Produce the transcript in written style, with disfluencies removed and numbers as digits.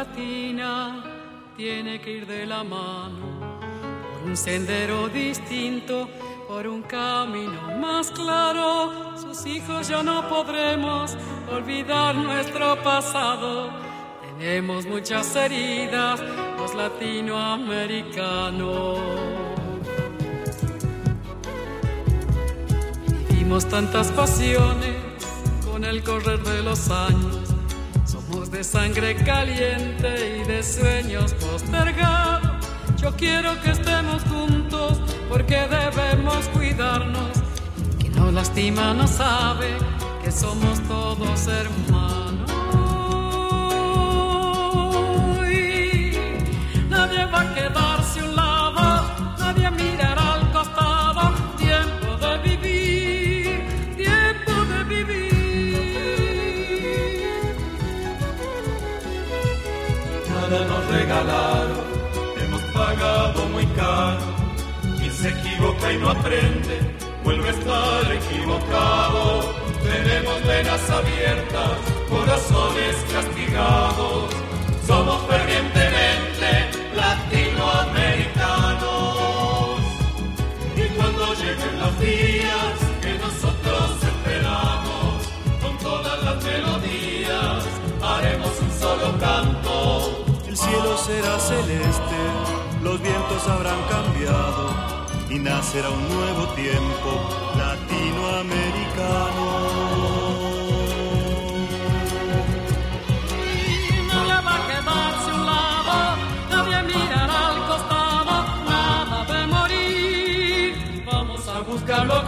latina tiene que ir de la mano por un sendero distinto, por un camino más claro. Sus hijos ya no podremos olvidar nuestro pasado. Tenemos muchas heridas, los latinoamericanos. Vivimos tantas pasiones con el correr de los años. Somos de sangre caliente y de sueños postergados. Yo quiero que estemos juntos porque debemos cuidarnos. Quien nos lastima no sabe que somos todos hermanos. Y nadie va a quedarse a un lado, nadie mirará al costado. Tiempo de vivir, tiempo de vivir. Nada nos regalaron, hemos pagado muy caro. Quien se equivoca y no aprende, vuelve a estar equivocado. Tenemos venas abiertas, corazones castigados. Somos fervientemente latinoamericanos. Y cuando lleguen los días que nosotros esperamos, con todas las melodías haremos un solo canto. El cielo será celeste, los vientos habrán cambiado y nacerá un nuevo tiempo latinoamericano. Nadie va a quedarse a un lado, nadie mirará al costado, nada de morir. Vamos a buscarlo